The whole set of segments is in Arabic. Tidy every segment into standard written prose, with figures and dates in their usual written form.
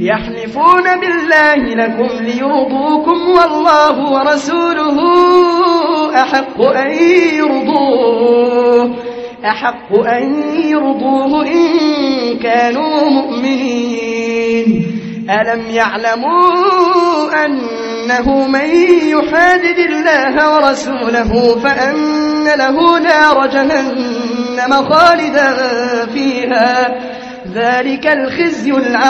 يحلفون بالله لكم ليرضوكم والله ورسوله أحق أن يرضوه إن كانوا مؤمنين. ألم يعلموا أنه من يحادد الله ورسوله فأن له نار جهنم خالدا فيها ذلك الخزي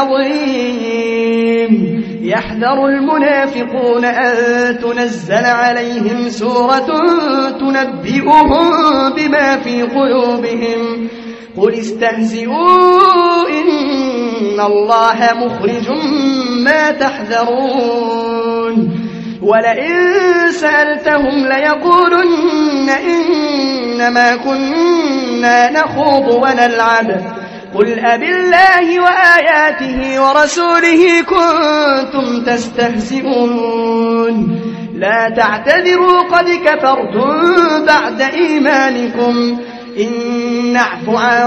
العظيم. يحذر المنافقون أن تنزل عليهم سورة تنبئهم بما في قلوبهم قل استهزئوا إن الله مخرج ما تحذرون. ولئن سألتهم ليقولن إنما كنا نخوض ونلعب قل أبالله وآياته ورسوله كنتم تستهزئون. لا تعتذروا قد كفرتم بعد إيمانكم إن نعف عن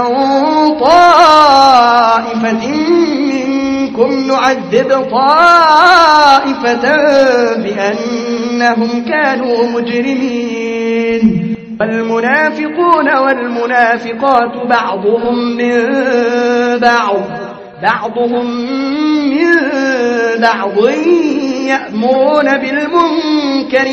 طائفة منكم نعذب طائفة بأنهم كانوا مجرمين. والمنافقون والمنافقات بعضهم من بعض يأمرون بالمنكر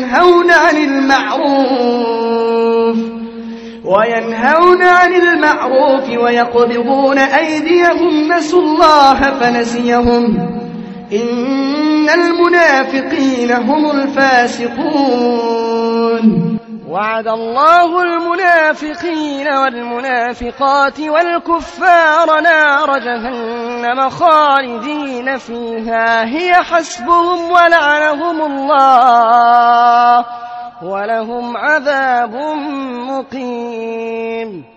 وينهون عن المعروف ويقبضون أيديهم نسوا الله فنسيهم إن المنافقين هم الفاسقون. وعد الله المنافقين والمنافقات والكفار نار جهنم خالدين فيها هي حسبهم ولعنهم الله ولهم عذاب مقيم.